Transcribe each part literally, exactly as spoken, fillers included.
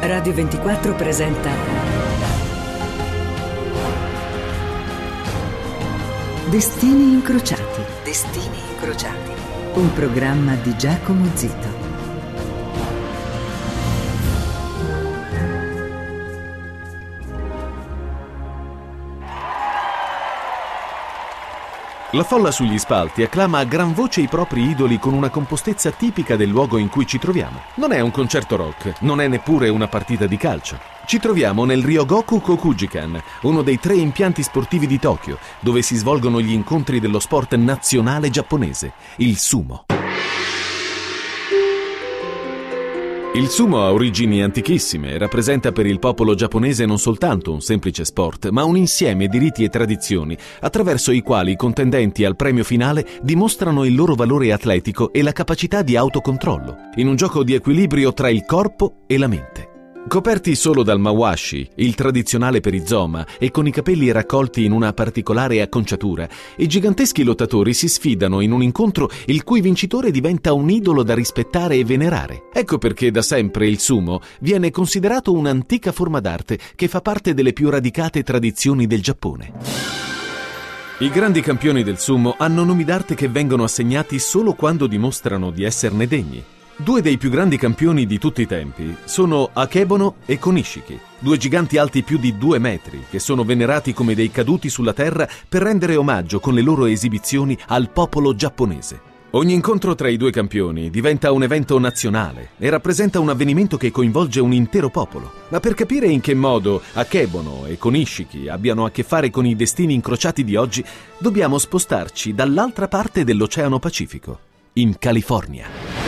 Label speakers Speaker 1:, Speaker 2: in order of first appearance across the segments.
Speaker 1: Radio ventiquattro presenta Destini incrociati. Destini incrociati. Un programma di Giacomo Zito.
Speaker 2: La folla sugli spalti acclama a gran voce i propri idoli con una compostezza tipica del luogo in cui ci troviamo. Non è un concerto rock, non è neppure una partita di calcio. Ci troviamo nel Ryogoku Kokujikan, uno dei tre impianti sportivi di Tokyo, dove si svolgono gli incontri dello sport nazionale giapponese, il sumo. Il sumo ha origini antichissime e rappresenta per il popolo giapponese non soltanto un semplice sport, ma un insieme di riti e tradizioni attraverso i quali i contendenti al premio finale dimostrano il loro valore atletico e la capacità di autocontrollo, in un gioco di equilibrio tra il corpo e la mente. Coperti solo dal mawashi, il tradizionale perizoma, e con i capelli raccolti in una particolare acconciatura, i giganteschi lottatori si sfidano in un incontro il cui vincitore diventa un idolo da rispettare e venerare. Ecco perché da sempre il sumo viene considerato un'antica forma d'arte che fa parte delle più radicate tradizioni del Giappone. I grandi campioni del sumo hanno nomi d'arte che vengono assegnati solo quando dimostrano di esserne degni. Due dei più grandi campioni di tutti i tempi sono Akebono e Konishiki, due giganti alti più di due metri che sono venerati come dei caduti sulla terra per rendere omaggio con le loro esibizioni al popolo giapponese. Ogni incontro tra i due campioni diventa un evento nazionale e rappresenta un avvenimento che coinvolge un intero popolo. Ma per capire in che modo Akebono e Konishiki abbiano a che fare con i destini incrociati di oggi, dobbiamo spostarci dall'altra parte dell'Oceano Pacifico, in California.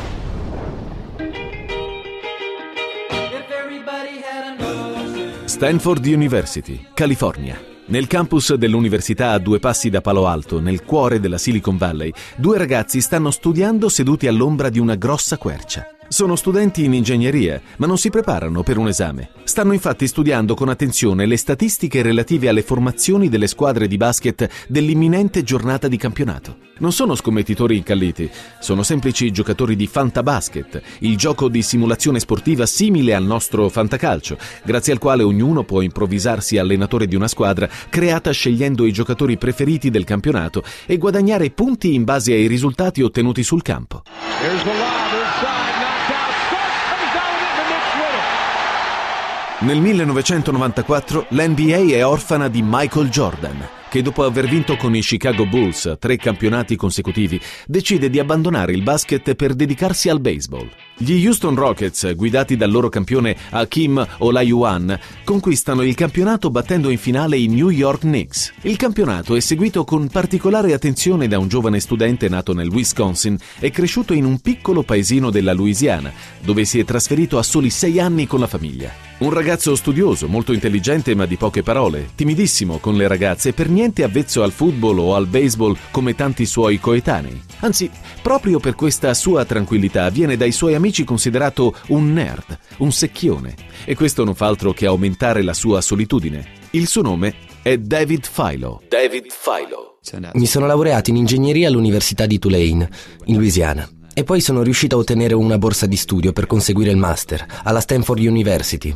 Speaker 2: Stanford University, California. Nel campus dell'università a due passi da Palo Alto, nel cuore della Silicon Valley, due ragazzi stanno studiando seduti all'ombra di una grossa quercia. Sono studenti in ingegneria, ma non si preparano per un esame. Stanno infatti studiando con attenzione le statistiche relative alle formazioni delle squadre di basket dell'imminente giornata di campionato. Non sono scommettitori incalliti, sono semplici giocatori di fantabasket, il gioco di simulazione sportiva simile al nostro fantacalcio, grazie al quale ognuno può improvvisarsi allenatore di una squadra creata scegliendo i giocatori preferiti del campionato e guadagnare punti in base ai risultati ottenuti sul campo. Nel millenovecentonovantaquattro l'N B A è orfana di Michael Jordan, che dopo aver vinto con i Chicago Bulls tre campionati consecutivi, decide di abbandonare il basket per dedicarsi al baseball. Gli Houston Rockets, guidati dal loro campione Hakeem Olajuwon, conquistano il campionato battendo in finale i New York Knicks. Il campionato è seguito con particolare attenzione da un giovane studente nato nel Wisconsin e cresciuto in un piccolo paesino della Louisiana, dove si è trasferito a soli sei anni con la famiglia. Un ragazzo studioso, molto intelligente ma di poche parole, timidissimo con le ragazze, per niente avvezzo al football o al baseball come tanti suoi coetanei. Anzi, proprio per questa sua tranquillità viene dai suoi amici considerato un nerd, un secchione, e questo non fa altro che aumentare la sua solitudine. Il suo nome è David Filo. David Filo.
Speaker 3: Mi sono laureato in ingegneria all'Università di Tulane, in Louisiana. E poi sono riuscito a ottenere una borsa di studio per conseguire il master alla Stanford University.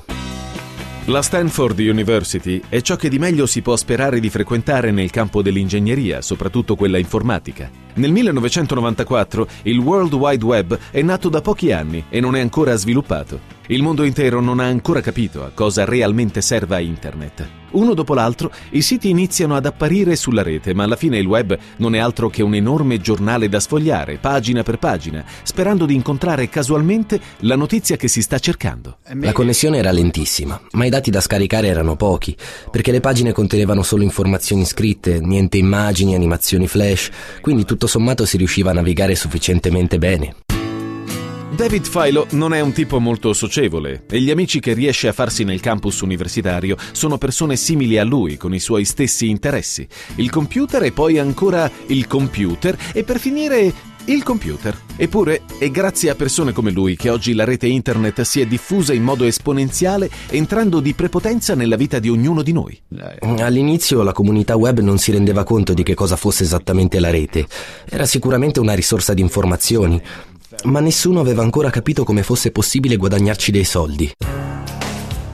Speaker 2: La Stanford University è ciò che di meglio si può sperare di frequentare nel campo dell'ingegneria, soprattutto quella informatica. Nel millenovecentonovantaquattro il World Wide Web è nato da pochi anni e non è ancora sviluppato. Il mondo intero non ha ancora capito a cosa realmente serva Internet. Uno dopo l'altro, i siti iniziano ad apparire sulla rete, ma alla fine il web non è altro che un enorme giornale da sfogliare, pagina per pagina, sperando di incontrare casualmente la notizia che si sta cercando.
Speaker 3: La connessione era lentissima, ma i dati da scaricare erano pochi, perché le pagine contenevano solo informazioni scritte, niente immagini, animazioni flash, quindi tutto sommato si riusciva a navigare sufficientemente bene.
Speaker 2: David Filo non è un tipo molto socievole e gli amici che riesce a farsi nel campus universitario sono persone simili a lui, con i suoi stessi interessi. Il computer e poi ancora il computer e per finire il computer. Eppure è grazie a persone come lui che oggi la rete internet si è diffusa in modo esponenziale, entrando di prepotenza nella vita di ognuno di noi.
Speaker 3: All'inizio la comunità web non si rendeva conto di che cosa fosse esattamente la rete. Era sicuramente una risorsa di informazioni, ma nessuno aveva ancora capito come fosse possibile guadagnarci dei soldi.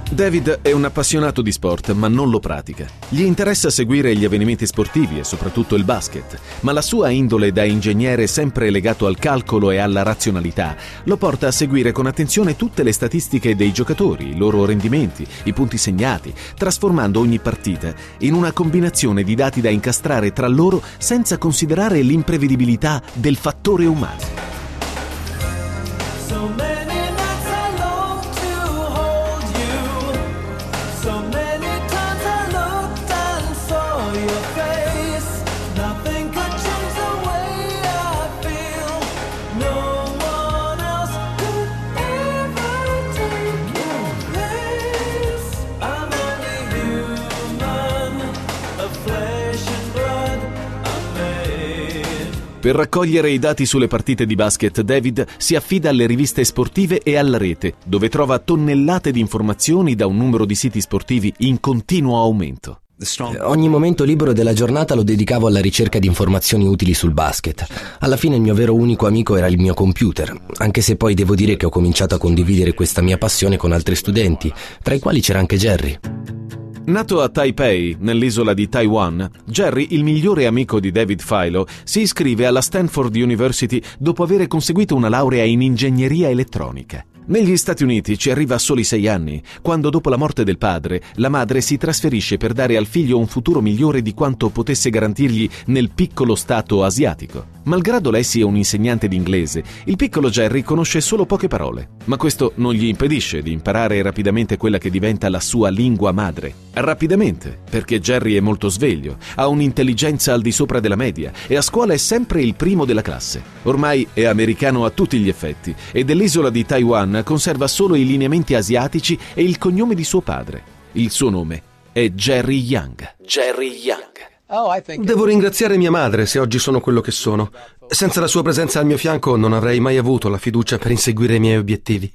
Speaker 2: David è un appassionato di sport, ma non lo pratica. Gli interessa seguire gli avvenimenti sportivi e soprattutto il basket, ma la sua indole da ingegnere sempre legato al calcolo e alla razionalità lo porta a seguire con attenzione tutte le statistiche dei giocatori, i loro rendimenti, i punti segnati, trasformando ogni partita in una combinazione di dati da incastrare tra loro senza considerare l'imprevedibilità del fattore umano. Per raccogliere i dati sulle partite di basket, David si affida alle riviste sportive e alla rete, dove trova tonnellate di informazioni da un numero di siti sportivi in continuo aumento.
Speaker 3: Ogni momento libero della giornata lo dedicavo alla ricerca di informazioni utili sul basket. Alla fine il mio vero unico amico era il mio computer, anche se poi devo dire che ho cominciato a condividere questa mia passione con altri studenti, tra i quali c'era anche Jerry.
Speaker 2: Nato a Taipei, nell'isola di Taiwan, Jerry, il migliore amico di David Filo, si iscrive alla Stanford University dopo aver conseguito una laurea in ingegneria elettronica. Negli Stati Uniti ci arriva a soli sei anni, quando dopo la morte del padre, la madre si trasferisce per dare al figlio un futuro migliore di quanto potesse garantirgli nel piccolo stato asiatico. Malgrado lei sia un insegnante di inglese, il piccolo Jerry conosce solo poche parole, ma questo non gli impedisce di imparare rapidamente quella che diventa la sua lingua madre. Rapidamente, perché Jerry è molto sveglio, ha un'intelligenza al di sopra della media e a scuola è sempre il primo della classe. Ormai è americano a tutti gli effetti e dell'isola di Taiwan conserva solo i lineamenti asiatici e il cognome di suo padre. Il suo nome è Jerry Yang. Jerry Yang.
Speaker 4: Devo ringraziare mia madre se oggi sono quello che sono. Senza la sua presenza al mio fianco non avrei mai avuto la fiducia per inseguire i miei obiettivi.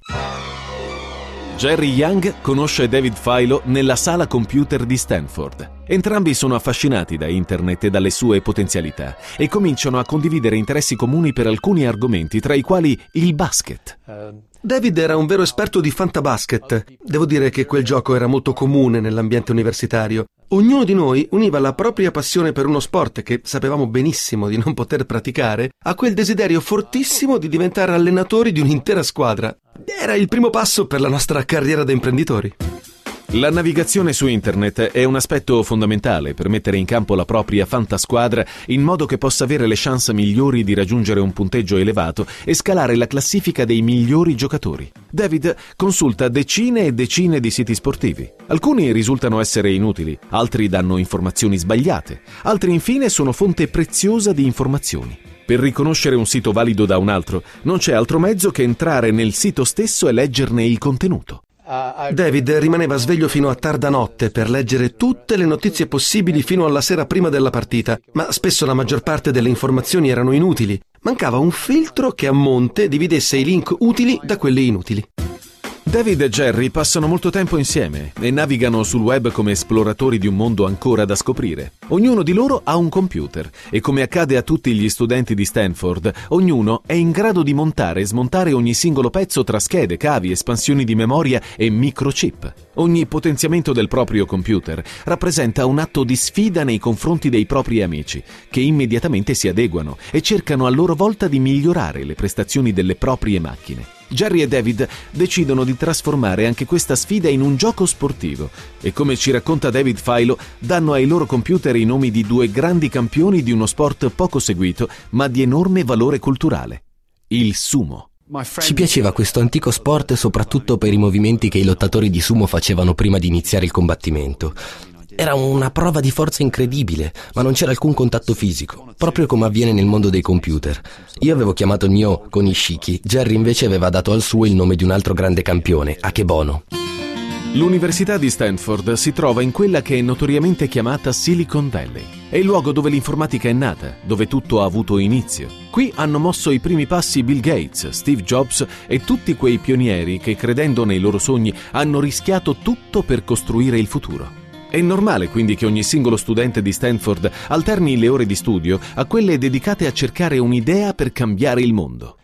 Speaker 2: Jerry Yang conosce David Filo nella sala computer di Stanford. Entrambi sono affascinati da internet e dalle sue potenzialità e cominciano a condividere interessi comuni per alcuni argomenti, tra i quali il basket.
Speaker 4: David era un vero esperto di fantabasket. Devo dire che quel gioco era molto comune nell'ambiente universitario. Ognuno di noi univa la propria passione per uno sport che sapevamo benissimo di non poter praticare a quel desiderio fortissimo di diventare allenatori di un'intera squadra. Era il primo passo per la nostra carriera da imprenditori.
Speaker 2: La navigazione su internet è un aspetto fondamentale per mettere in campo la propria fantasquadra in modo che possa avere le chance migliori di raggiungere un punteggio elevato e scalare la classifica dei migliori giocatori. David consulta decine e decine di siti sportivi. Alcuni risultano essere inutili, altri danno informazioni sbagliate, altri infine sono fonte preziosa di informazioni. Per riconoscere un sito valido da un altro, non c'è altro mezzo che entrare nel sito stesso e leggerne il contenuto.
Speaker 4: David rimaneva sveglio fino a tarda notte per leggere tutte le notizie possibili fino alla sera prima della partita, ma spesso la maggior parte delle informazioni erano inutili. Mancava un filtro che a monte dividesse i link utili da quelli inutili.
Speaker 2: David e Jerry passano molto tempo insieme e navigano sul web come esploratori di un mondo ancora da scoprire. Ognuno di loro ha un computer e, come accade a tutti gli studenti di Stanford, ognuno è in grado di montare e smontare ogni singolo pezzo tra schede, cavi, espansioni di memoria e microchip. Ogni potenziamento del proprio computer rappresenta un atto di sfida nei confronti dei propri amici, che immediatamente si adeguano e cercano a loro volta di migliorare le prestazioni delle proprie macchine. Jerry e David decidono di trasformare anche questa sfida in un gioco sportivo e, come ci racconta David Filo, danno ai loro computer i nomi di due grandi campioni di uno sport poco seguito ma di enorme valore culturale: il sumo.
Speaker 3: Ci piaceva questo antico sport soprattutto per i movimenti che i lottatori di sumo facevano prima di iniziare il combattimento. Era una prova di forza incredibile, ma non c'era alcun contatto fisico, proprio come avviene nel mondo dei computer. Io avevo chiamato il mio Konishiki, Jerry invece aveva dato al suo il nome di un altro grande campione, Akebono.
Speaker 2: L'Università di Stanford si trova in quella che è notoriamente chiamata Silicon Valley. È il luogo dove l'informatica è nata, dove tutto ha avuto inizio. Qui hanno mosso i primi passi Bill Gates, Steve Jobs e tutti quei pionieri che, credendo nei loro sogni, hanno rischiato tutto per costruire il futuro. È normale quindi che ogni singolo studente di Stanford alterni le ore di studio a quelle dedicate a cercare un'idea per cambiare il mondo.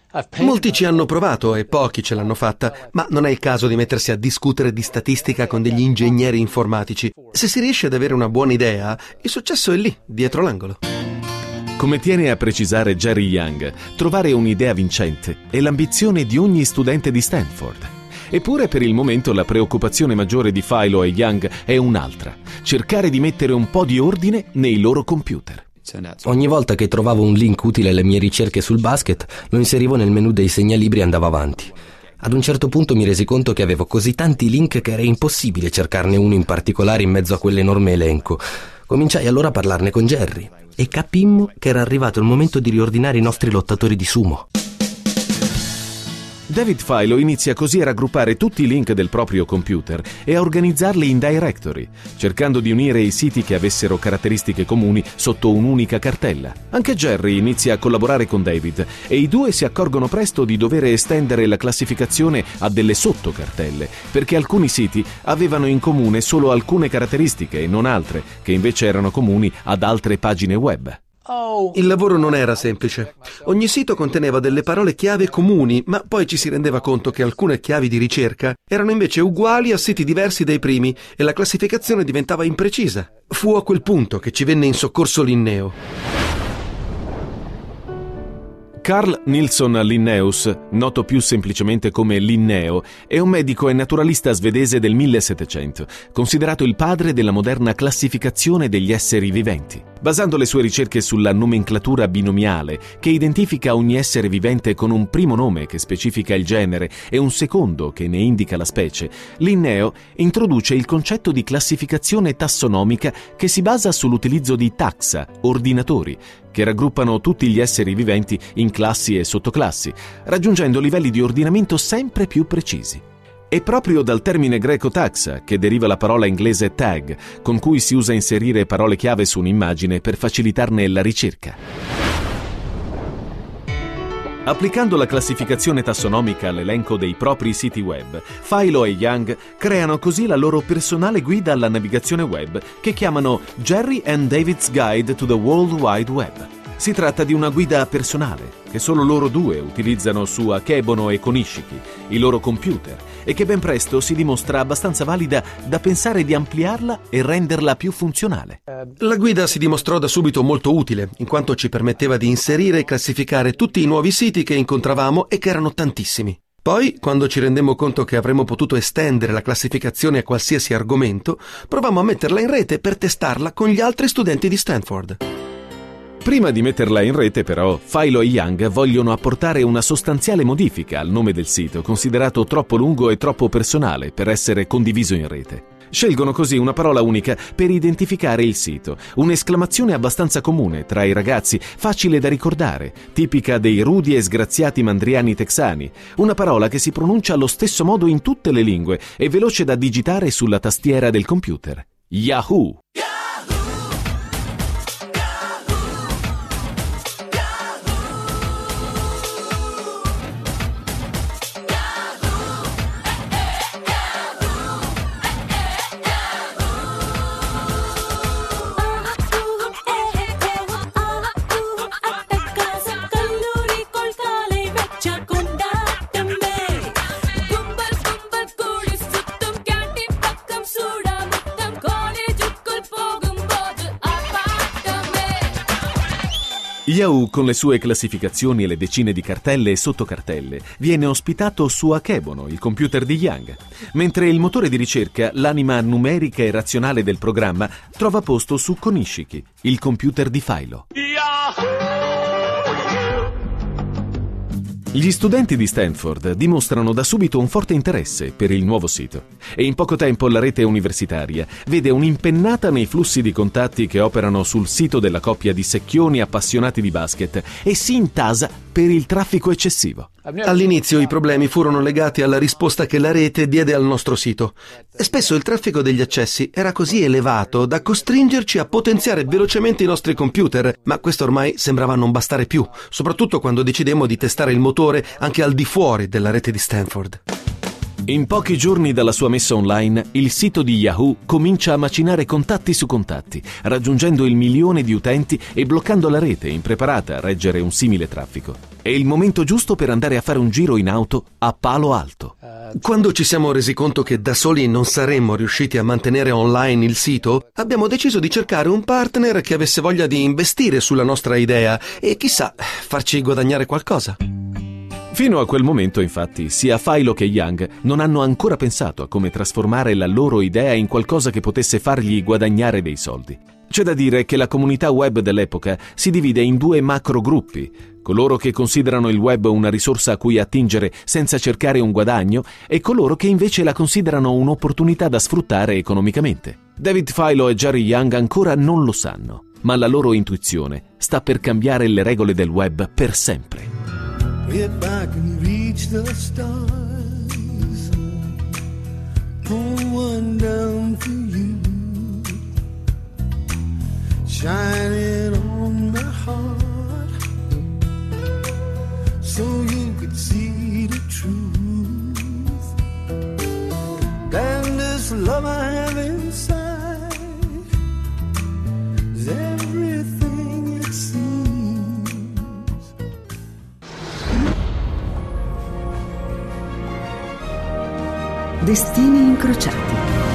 Speaker 4: Molti ci hanno provato e pochi ce l'hanno fatta, ma non è il caso di mettersi a discutere di statistica con degli ingegneri informatici. Se si riesce ad avere una buona idea, il successo è lì, dietro l'angolo.
Speaker 2: Come tiene a precisare Jerry Yang, trovare un'idea vincente è l'ambizione di ogni studente di Stanford. Eppure per il momento la preoccupazione maggiore di Philo e Yang è un'altra: cercare di mettere un po' di ordine nei loro computer.
Speaker 3: Ogni volta che trovavo un link utile alle mie ricerche sul basket, lo inserivo nel menu dei segnalibri e andavo avanti. Ad un certo punto mi resi conto che avevo così tanti link che era impossibile cercarne uno in particolare in mezzo a quell'enorme elenco. Cominciai allora a parlarne con Jerry e capimmo che era arrivato il momento di riordinare i nostri lottatori di sumo.
Speaker 2: David Philo inizia così a raggruppare tutti i link del proprio computer e a organizzarli in directory, cercando di unire i siti che avessero caratteristiche comuni sotto un'unica cartella. Anche Jerry inizia a collaborare con David e i due si accorgono presto di dover estendere la classificazione a delle sottocartelle, perché alcuni siti avevano in comune solo alcune caratteristiche e non altre, che invece erano comuni ad altre pagine web.
Speaker 4: Il lavoro non era semplice. Ogni sito conteneva delle parole chiave comuni, ma poi ci si rendeva conto che alcune chiavi di ricerca erano invece uguali a siti diversi dai primi e la classificazione diventava imprecisa. Fu a quel punto che ci venne in soccorso Linnaeus.
Speaker 2: Carl Nilsson Linnaeus, noto più semplicemente come Linneo, è un medico e naturalista svedese del millesettecento, considerato il padre della moderna classificazione degli esseri viventi. Basando le sue ricerche sulla nomenclatura binomiale, che identifica ogni essere vivente con un primo nome che specifica il genere e un secondo che ne indica la specie, Linneo introduce il concetto di classificazione tassonomica che si basa sull'utilizzo di taxa, ordinatori, che raggruppano tutti gli esseri viventi in classi e sottoclassi, raggiungendo livelli di ordinamento sempre più precisi. È proprio dal termine greco taxa che deriva la parola inglese tag, con cui si usa inserire parole chiave su un'immagine per facilitarne la ricerca. Applicando la classificazione tassonomica all'elenco dei propri siti web, Philo e Yang creano così la loro personale guida alla navigazione web che chiamano Jerry and David's Guide to the World Wide Web. Si tratta di una guida personale che solo loro due utilizzano su Akebono e Konishiki, i loro computer, e che ben presto si dimostra abbastanza valida da pensare di ampliarla e renderla più funzionale.
Speaker 4: La guida si dimostrò da subito molto utile, in quanto ci permetteva di inserire e classificare tutti i nuovi siti che incontravamo e che erano tantissimi. Poi, quando ci rendemmo conto che avremmo potuto estendere la classificazione a qualsiasi argomento, provammo a metterla in rete per testarla con gli altri studenti di Stanford.
Speaker 2: Prima di metterla in rete, però, Philo e Yang vogliono apportare una sostanziale modifica al nome del sito, considerato troppo lungo e troppo personale per essere condiviso in rete. Scelgono così una parola unica per identificare il sito, un'esclamazione abbastanza comune tra i ragazzi, facile da ricordare, tipica dei rudi e sgraziati mandriani texani, una parola che si pronuncia allo stesso modo in tutte le lingue e veloce da digitare sulla tastiera del computer. Yahoo! Yahoo, con le sue classificazioni e le decine di cartelle e sottocartelle, viene ospitato su Akebono, il computer di Yang, mentre il motore di ricerca, l'anima numerica e razionale del programma, trova posto su Konishiki, il computer di Philo. Gli studenti di Stanford dimostrano da subito un forte interesse per il nuovo sito e in poco tempo la rete universitaria vede un'impennata nei flussi di contatti che operano sul sito della coppia di secchioni appassionati di basket e si intasa per il traffico eccessivo.
Speaker 4: All'inizio i problemi furono legati alla risposta che la rete diede al nostro sito. E spesso il traffico degli accessi era così elevato da costringerci a potenziare velocemente i nostri computer, ma questo ormai sembrava non bastare più, soprattutto quando decidemmo di testare il motore anche al di fuori della rete di Stanford.
Speaker 2: In pochi giorni dalla sua messa online, il sito di Yahoo comincia a macinare contatti su contatti, raggiungendo il milione di utenti e bloccando la rete impreparata a reggere un simile traffico. È il momento giusto per andare a fare un giro in auto a Palo Alto.
Speaker 4: Quando ci siamo resi conto che da soli non saremmo riusciti a mantenere online il sito, abbiamo deciso di cercare un partner che avesse voglia di investire sulla nostra idea e chissà, farci guadagnare qualcosa.
Speaker 2: Fino a quel momento, infatti, sia Philo che Young non hanno ancora pensato a come trasformare la loro idea in qualcosa che potesse fargli guadagnare dei soldi. C'è da dire che la comunità web dell'epoca si divide in due macro gruppi: coloro che considerano il web una risorsa a cui attingere senza cercare un guadagno e coloro che invece la considerano un'opportunità da sfruttare economicamente. David Philo e Jerry Yang ancora non lo sanno, ma la loro intuizione sta per cambiare le regole del web per sempre.
Speaker 5: If I can reach the stars, pull one down for you, shining on my heart, so you could see the truth. Then this love I have inside is everything it seems.
Speaker 1: Destini incrociati.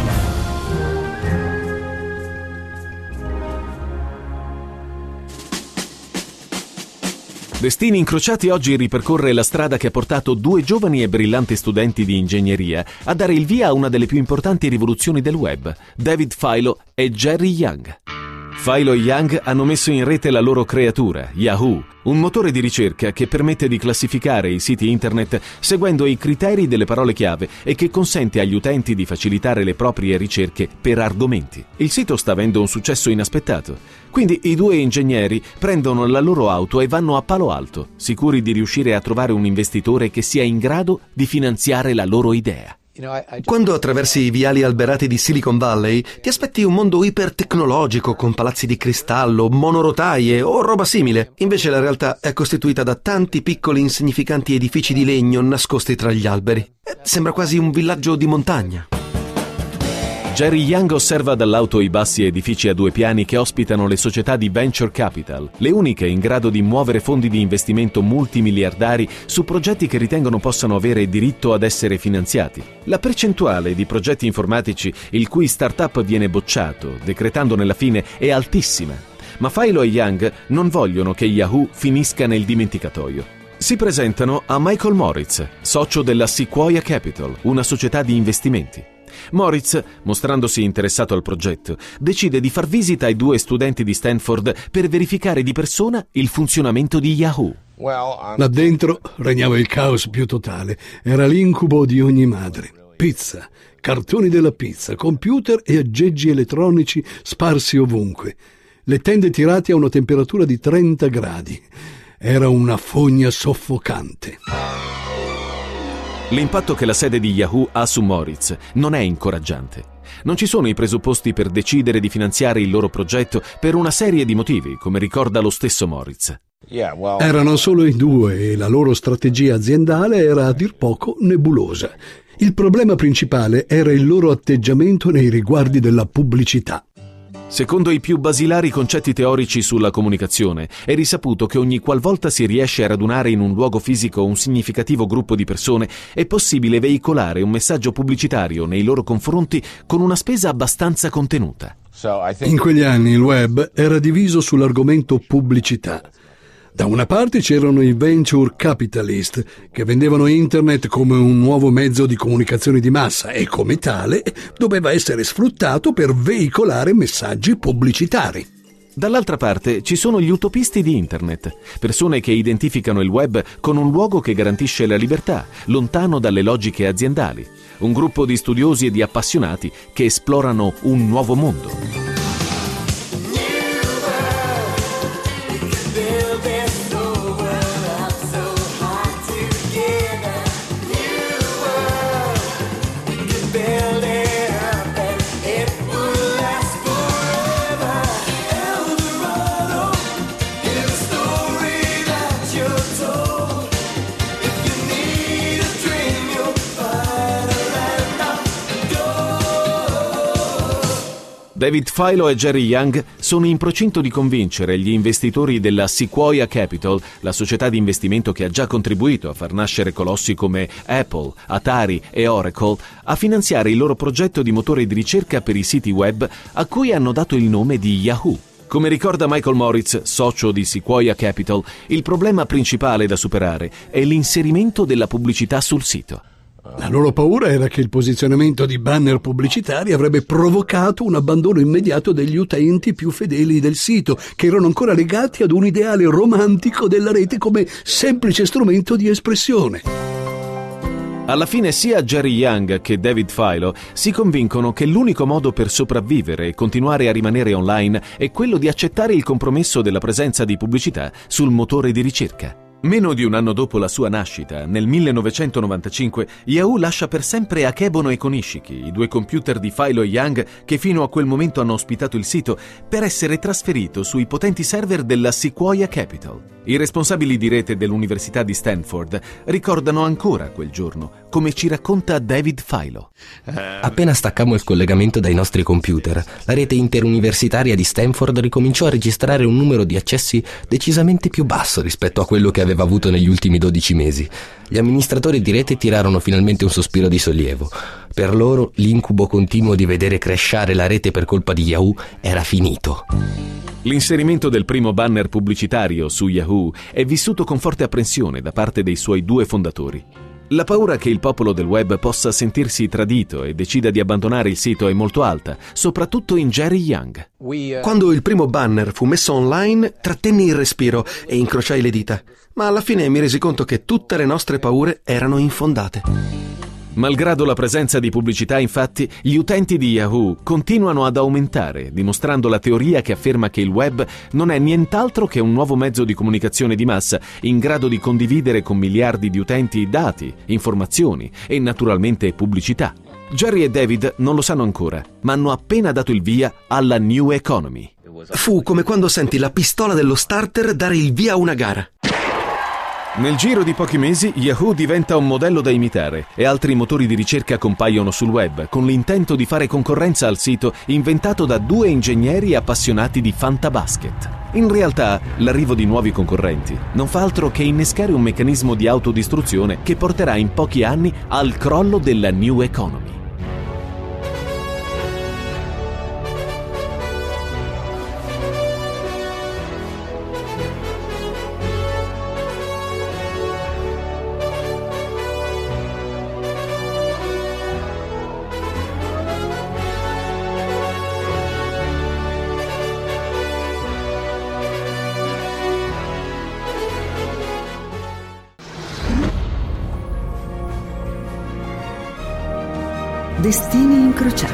Speaker 2: Destini incrociati oggi ripercorre la strada che ha portato due giovani e brillanti studenti di ingegneria a dare il via a una delle più importanti rivoluzioni del web, David Philo e Jerry Yang. Philo e Young hanno messo in rete la loro creatura, Yahoo, un motore di ricerca che permette di classificare i siti internet seguendo i criteri delle parole chiave e che consente agli utenti di facilitare le proprie ricerche per argomenti. Il sito sta avendo un successo inaspettato, quindi i due ingegneri prendono la loro auto e vanno a Palo Alto, sicuri di riuscire a trovare un investitore che sia in grado di finanziare la loro idea.
Speaker 4: Quando attraversi i viali alberati di Silicon Valley, ti aspetti un mondo ipertecnologico con palazzi di cristallo, monorotaie o roba simile. Invece la realtà è costituita da tanti piccoli insignificanti edifici di legno nascosti tra gli alberi. Sembra quasi un villaggio di montagna.
Speaker 2: Jerry Yang osserva dall'auto i bassi edifici a due piani che ospitano le società di venture capital, le uniche in grado di muovere fondi di investimento multimiliardari su progetti che ritengono possano avere diritto ad essere finanziati. La percentuale di progetti informatici il cui startup viene bocciato, decretando nella fine, è altissima. Ma Philo e Young non vogliono che Yahoo finisca nel dimenticatoio. Si presentano a Michael Moritz, socio della Sequoia Capital, una società di investimenti. Moritz, mostrandosi interessato al progetto, decide di far visita ai due studenti di Stanford per verificare di persona il funzionamento di Yahoo.
Speaker 6: Là dentro regnava il caos più totale. Era l'incubo di ogni madre. Pizza, cartoni della pizza, computer e aggeggi elettronici sparsi ovunque. Le tende tirate a una temperatura di trenta gradi. Era una fogna soffocante.
Speaker 2: L'impatto che la sede di Yahoo ha su Moritz non è incoraggiante. Non ci sono i presupposti per decidere di finanziare il loro progetto per una serie di motivi, come ricorda lo stesso Moritz.
Speaker 6: Erano solo i due e la loro strategia aziendale era a dir poco nebulosa. Il problema principale era il loro atteggiamento nei riguardi della pubblicità.
Speaker 2: Secondo i più basilari concetti teorici sulla comunicazione, è risaputo che ogni qualvolta si riesce a radunare in un luogo fisico un significativo gruppo di persone, è possibile veicolare un messaggio pubblicitario nei loro confronti con una spesa abbastanza contenuta.
Speaker 6: In quegli anni il web era diviso sull'argomento pubblicità. Da una parte c'erano i venture capitalist, che vendevano internet come un nuovo mezzo di comunicazione di massa e come tale doveva essere sfruttato per veicolare messaggi pubblicitari.
Speaker 2: Dall'altra parte ci sono gli utopisti di internet, persone che identificano il web con un luogo che garantisce la libertà, lontano dalle logiche aziendali, un gruppo di studiosi e di appassionati che esplorano un nuovo mondo.
Speaker 5: If you need a dream, you'll find
Speaker 2: David Filo e Jerry Yang sono in procinto di convincere gli investitori della Sequoia Capital, la società di investimento che ha già contribuito a far nascere colossi come Apple, Atari e Oracle, a finanziare il loro progetto di motore di ricerca per i siti web a cui hanno dato il nome di Yahoo. Come ricorda Michael Moritz, socio di Sequoia Capital, il problema principale da superare è l'inserimento della pubblicità sul sito.
Speaker 6: La loro paura era che il posizionamento di banner pubblicitari avrebbe provocato un abbandono immediato degli utenti più fedeli del sito, che erano ancora legati ad un ideale romantico della rete come semplice strumento di espressione.
Speaker 2: Alla fine sia Jerry Yang che David Filo si convincono che l'unico modo per sopravvivere e continuare a rimanere online è quello di accettare il compromesso della presenza di pubblicità sul motore di ricerca. Meno di un anno dopo la sua nascita, nel millenovecentonovantacinque, Yahoo lascia per sempre Akebono e Konishiki, i due computer di Filo e Yang che fino a quel momento hanno ospitato il sito, per essere trasferito sui potenti server della Sequoia Capital. I responsabili di rete dell'Università di Stanford ricordano ancora quel giorno, come ci racconta David Filo.
Speaker 3: Appena staccammo il collegamento dai nostri computer, la rete interuniversitaria di Stanford ricominciò a registrare un numero di accessi decisamente più basso rispetto a quello che aveva avuto negli ultimi dodici mesi. Gli amministratori di rete tirarono finalmente un sospiro di sollievo. Per loro l'incubo continuo di vedere crashare la rete per colpa di Yahoo era finito.
Speaker 2: L'inserimento del primo banner pubblicitario su Yahoo è vissuto con forte apprensione da parte dei suoi due fondatori. La paura che il popolo del web possa sentirsi tradito e decida di abbandonare il sito è molto alta, soprattutto in Jerry Yang.
Speaker 4: Quando il primo banner fu messo online, trattenni il respiro e incrociai le dita, ma alla fine mi resi conto che tutte le nostre paure erano infondate.
Speaker 2: Malgrado la presenza di pubblicità, infatti, gli utenti di Yahoo continuano ad aumentare, dimostrando la teoria che afferma che il web non è nient'altro che un nuovo mezzo di comunicazione di massa in grado di condividere con miliardi di utenti dati, informazioni e naturalmente pubblicità. Jerry e David non lo sanno ancora, ma hanno appena dato il via alla New Economy.
Speaker 4: Fu come quando senti la pistola dello starter dare il via a una gara.
Speaker 2: Nel giro di pochi mesi Yahoo diventa un modello da imitare e altri motori di ricerca compaiono sul web con l'intento di fare concorrenza al sito inventato da due ingegneri appassionati di fantabasket. In realtà l'arrivo di nuovi concorrenti non fa altro che innescare un meccanismo di autodistruzione che porterà in pochi anni al crollo della New Economy.
Speaker 1: Destini incrociati.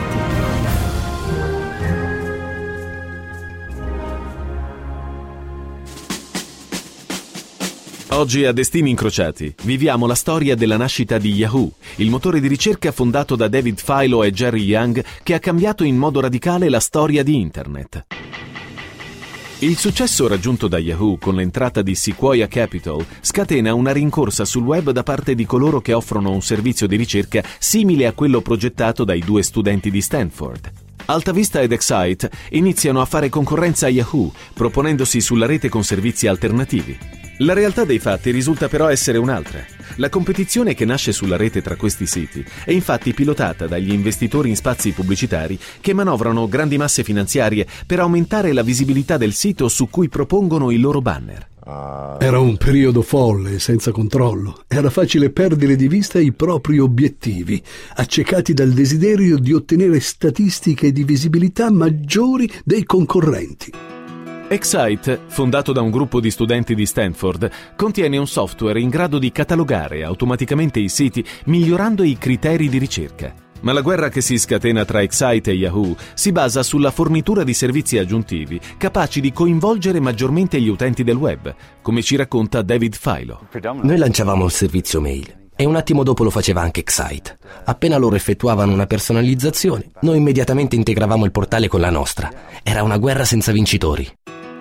Speaker 2: Oggi a Destini incrociati viviamo la storia della nascita di Yahoo, il motore di ricerca fondato da David Filo e Jerry Yang che ha cambiato in modo radicale la storia di Internet. Il successo raggiunto da Yahoo con l'entrata di Sequoia Capital scatena una rincorsa sul web da parte di coloro che offrono un servizio di ricerca simile a quello progettato dai due studenti di Stanford. Altavista ed Excite iniziano a fare concorrenza a Yahoo, proponendosi sulla rete con servizi alternativi. La realtà dei fatti risulta però essere un'altra. La competizione che nasce sulla rete tra questi siti è infatti pilotata dagli investitori in spazi pubblicitari che manovrano grandi masse finanziarie per aumentare la visibilità del sito su cui propongono i loro banner.
Speaker 6: Era un periodo folle, senza controllo. Era facile perdere di vista i propri obiettivi, accecati dal desiderio di ottenere statistiche di visibilità maggiori dei concorrenti.
Speaker 2: Excite, fondato da un gruppo di studenti di Stanford, contiene un software in grado di catalogare automaticamente i siti migliorando i criteri di ricerca. Ma la guerra che si scatena tra Excite e Yahoo si basa sulla fornitura di servizi aggiuntivi capaci di coinvolgere maggiormente gli utenti del web, come ci racconta David Filo.
Speaker 3: Noi lanciavamo il servizio mail e un attimo dopo lo faceva anche Excite. Appena loro effettuavano una personalizzazione, noi immediatamente integravamo il portale con la nostra. Era una guerra senza vincitori.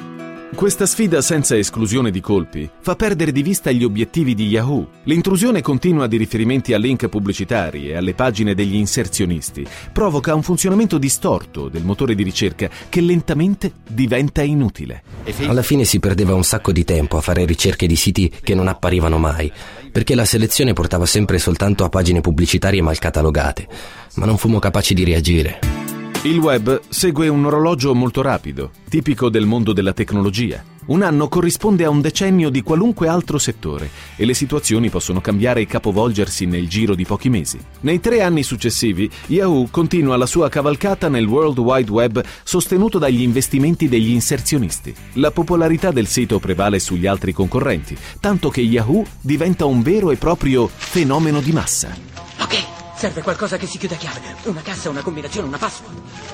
Speaker 2: Questa sfida senza esclusione di colpi fa perdere di vista gli obiettivi di Yahoo. L'intrusione continua di riferimenti a link pubblicitari e alle pagine degli inserzionisti provoca un funzionamento distorto del motore di ricerca che lentamente diventa inutile.
Speaker 3: Alla fine si perdeva un sacco di tempo a fare ricerche di siti che non apparivano mai, perché la selezione portava sempre soltanto a pagine pubblicitarie mal catalogate, ma non fummo capaci di reagire.
Speaker 2: Il web segue un orologio molto rapido, tipico del mondo della tecnologia. Un anno corrisponde a un decennio di qualunque altro settore e le situazioni possono cambiare e capovolgersi nel giro di pochi mesi. Nei tre anni successivi, Yahoo continua la sua cavalcata nel World Wide Web sostenuto dagli investimenti degli inserzionisti. La popolarità del sito prevale sugli altri concorrenti, tanto che Yahoo diventa un vero e proprio fenomeno di massa.
Speaker 7: Ok, serve qualcosa che si chiude a chiave. Una cassa, una combinazione, una password.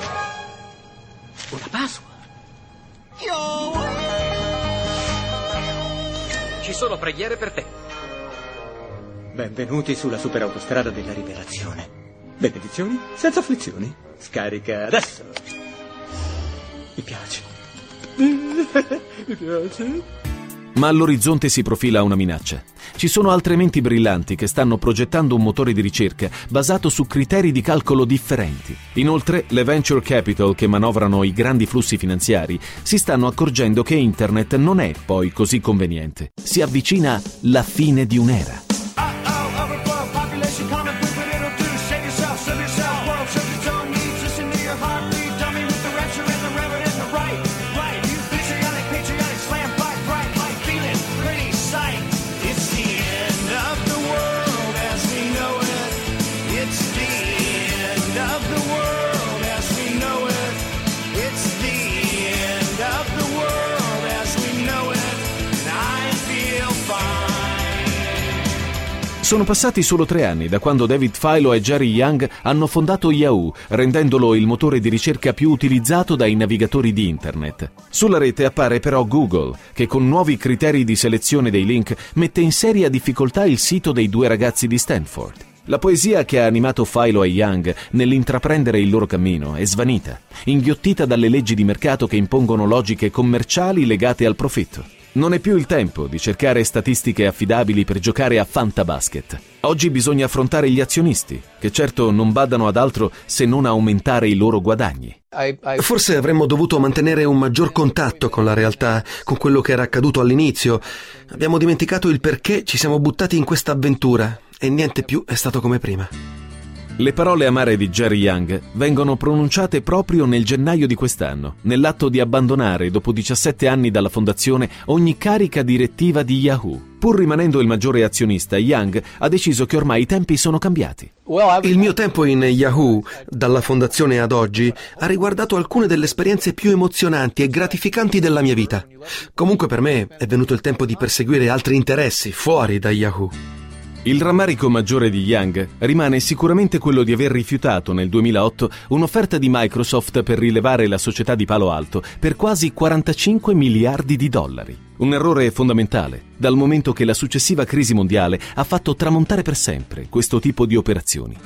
Speaker 7: Una password? Ci sono preghiere per te. Benvenuti sulla superautostrada della rivelazione. Benedizioni senza afflizioni. Scarica adesso. Mi piace. Mi piace.
Speaker 2: Ma all'orizzonte si profila una minaccia. Ci sono altre menti brillanti che stanno progettando un motore di ricerca basato su criteri di calcolo differenti. Inoltre, le venture capital che manovrano i grandi flussi finanziari si stanno accorgendo che internet non è poi così conveniente. Si avvicina la fine di un'era. Sono passati solo tre anni da quando David Filo e Jerry Yang hanno fondato Yahoo, rendendolo il motore di ricerca più utilizzato dai navigatori di Internet. Sulla rete appare però Google, che con nuovi criteri di selezione dei link mette in seria difficoltà il sito dei due ragazzi di Stanford. La poesia che ha animato Filo e Yang nell'intraprendere il loro cammino è svanita, inghiottita dalle leggi di mercato che impongono logiche commerciali legate al profitto. Non è più il tempo di cercare statistiche affidabili per giocare a fantabasket. Oggi bisogna affrontare gli azionisti, che certo non badano ad altro se non aumentare i loro guadagni.
Speaker 4: Forse avremmo dovuto mantenere un maggior contatto con la realtà, con quello che era accaduto all'inizio. Abbiamo dimenticato il perché ci siamo buttati in questa avventura e niente più è stato come prima.
Speaker 2: Le parole amare di Jerry Yang vengono pronunciate proprio nel gennaio di quest'anno, nell'atto di abbandonare, dopo diciassette anni dalla fondazione, ogni carica direttiva di Yahoo. Pur rimanendo il maggiore azionista, Yang ha deciso che ormai i tempi sono cambiati.
Speaker 4: Il mio tempo in Yahoo, dalla fondazione ad oggi, ha riguardato alcune delle esperienze più emozionanti e gratificanti della mia vita. Comunque per me è venuto il tempo di perseguire altri interessi fuori da Yahoo.
Speaker 2: Il rammarico maggiore di Yang rimane sicuramente quello di aver rifiutato nel duemilaotto un'offerta di Microsoft per rilevare la società di Palo Alto per quasi quarantacinque miliardi di dollari. Un errore fondamentale, dal momento che la successiva crisi mondiale ha fatto tramontare per sempre questo tipo di operazioni.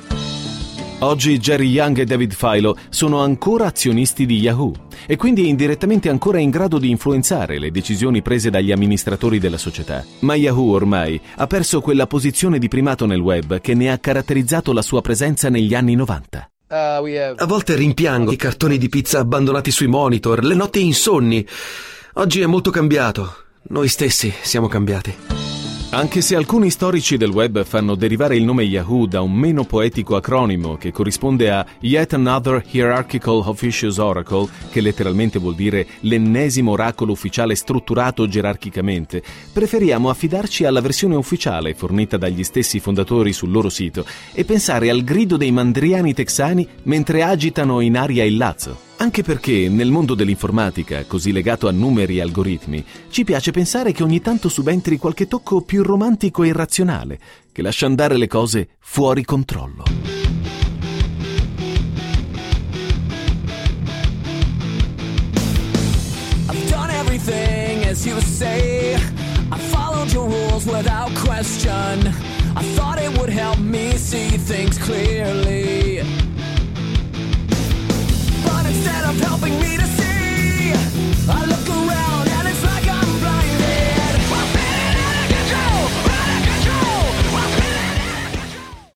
Speaker 2: Oggi Jerry Yang e David Filo sono ancora azionisti di Yahoo e quindi indirettamente ancora in grado di influenzare le decisioni prese dagli amministratori della società. Ma Yahoo ormai ha perso quella posizione di primato nel web che ne ha caratterizzato la sua presenza negli anni novanta.
Speaker 4: A volte rimpiango i cartoni di pizza abbandonati sui monitor, le notti insonni. Oggi è molto cambiato. Noi stessi siamo cambiati.
Speaker 2: Anche se alcuni storici del web fanno derivare il nome Yahoo da un meno poetico acronimo che corrisponde a Yet Another Hierarchical Officious Oracle, che letteralmente vuol dire l'ennesimo oracolo ufficiale strutturato gerarchicamente, preferiamo affidarci alla versione ufficiale fornita dagli stessi fondatori sul loro sito e pensare al grido dei mandriani texani mentre agitano in aria il lazzo. Anche perché nel mondo dell'informatica, così legato a numeri e algoritmi, ci piace pensare che ogni tanto subentri qualche tocco più romantico e irrazionale, che lascia andare le cose fuori controllo.
Speaker 8: I've done everything as you say. I followed your rules without question. I thought it would help me see things clearly.